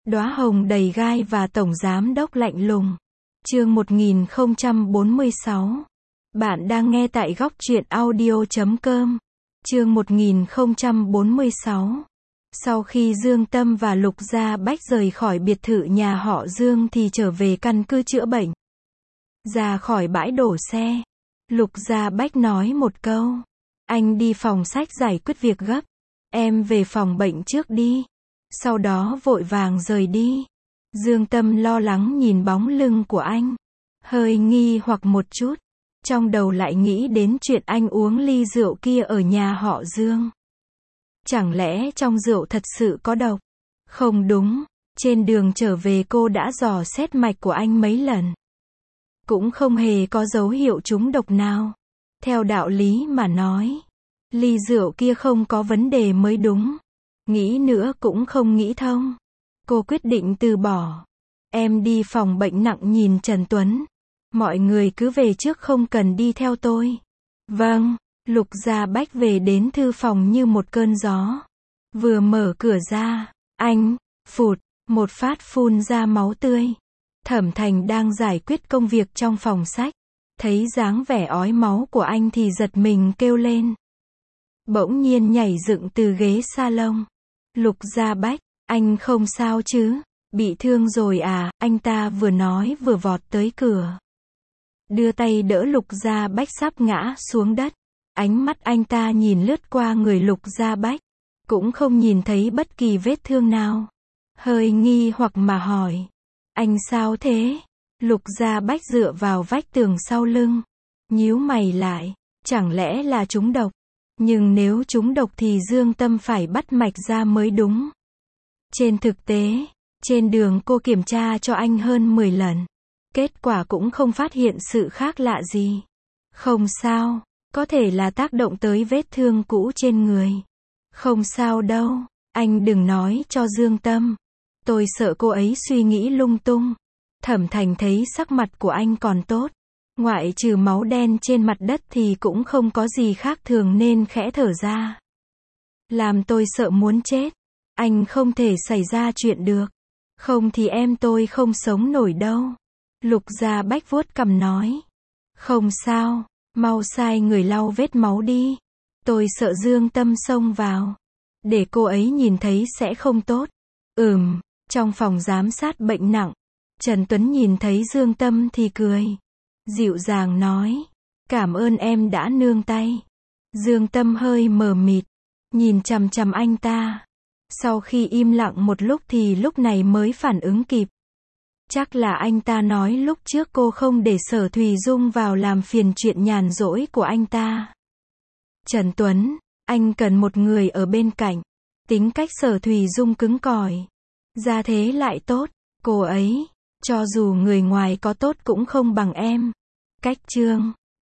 Đóa hồng đầy gai và tổng giám đốc lạnh lùng. Chương 1046. Bạn đang nghe tại góc truyện audio.com. Chương 1046. Sau khi Dương Tâm và Lục Gia Bách rời khỏi biệt thự nhà họ Dương thì trở về căn cứ chữa bệnh. Ra khỏi bãi đổ xe, Lục Gia Bách nói một câu. Anh đi phòng sách giải quyết việc gấp. Em về phòng bệnh trước đi. Sau đó vội vàng rời đi. Dương Tâm lo lắng nhìn bóng lưng của anh. Hơi nghi hoặc một chút. Trong đầu lại nghĩ đến chuyện anh uống ly rượu kia ở nhà họ Dương. Chẳng lẽ trong rượu thật sự có độc? Không đúng, trên đường trở về cô đã dò xét mạch của anh mấy lần. Cũng không hề có dấu hiệu trúng độc nào. Theo đạo lý mà nói, ly rượu kia không có vấn đề mới đúng. Nghĩ nữa cũng không nghĩ thông. Cô quyết định từ bỏ. Em đi phòng bệnh nặng nhìn Trần Tuấn. Mọi người cứ về trước không cần đi theo tôi. Vâng, Lục Gia Bách về đến thư phòng như một cơn gió. Vừa mở cửa ra, anh, phụt, một phát phun ra máu tươi. Thẩm Thành đang giải quyết công việc trong phòng sách. Thấy dáng vẻ ói máu của anh thì giật mình kêu lên. Bỗng nhiên nhảy dựng từ ghế salon. Lục Gia Bách, anh không sao chứ? Bị thương rồi à? Anh ta vừa nói vừa vọt tới cửa. Đưa tay đỡ Lục Gia Bách sắp ngã xuống đất. Ánh mắt anh ta nhìn lướt qua người Lục Gia Bách. Cũng không nhìn thấy bất kỳ vết thương nào. Hơi nghi hoặc mà hỏi. Anh sao thế? Lục Gia Bách dựa vào vách tường sau lưng. Nhíu mày lại. Chẳng lẽ là trúng độc? Nhưng nếu trúng độc thì Dương Tâm phải bắt mạch ra mới đúng. Trên thực tế, trên đường cô kiểm tra cho anh hơn 10 lần. Kết quả cũng không phát hiện sự khác lạ gì. Không sao, có thể là tác động tới vết thương cũ trên người. Không sao đâu, anh đừng nói cho Dương Tâm. Tôi sợ cô ấy suy nghĩ lung tung. Thẩm Thành thấy sắc mặt của anh còn tốt. Ngoại trừ máu đen trên mặt đất thì cũng không có gì khác thường nên khẽ thở ra. Làm tôi sợ muốn chết. Anh không thể xảy ra chuyện được. Không thì em tôi không sống nổi đâu. Lục Gia Bách vuốt cằm nói. Không sao, mau sai người lau vết máu đi. Tôi sợ Dương Tâm xông vào. Để cô ấy nhìn thấy sẽ không tốt. Trong phòng giám sát bệnh nặng, Trần Tuấn nhìn thấy Dương Tâm thì cười. Dịu dàng nói. Cảm ơn em đã nương tay. Dương Tâm hơi mờ mịt. Nhìn chằm chằm anh ta. Sau khi im lặng một lúc thì lúc này mới phản ứng kịp. Chắc là anh ta nói lúc trước cô không để Sở Thùy Dung vào làm phiền chuyện nhàn rỗi của anh ta. Trần Tuấn, anh cần một người ở bên cạnh. Tính cách Sở Thùy Dung cứng cỏi. Gia thế lại tốt. Cô ấy, cho dù người ngoài có tốt cũng không bằng em. Cách Trương,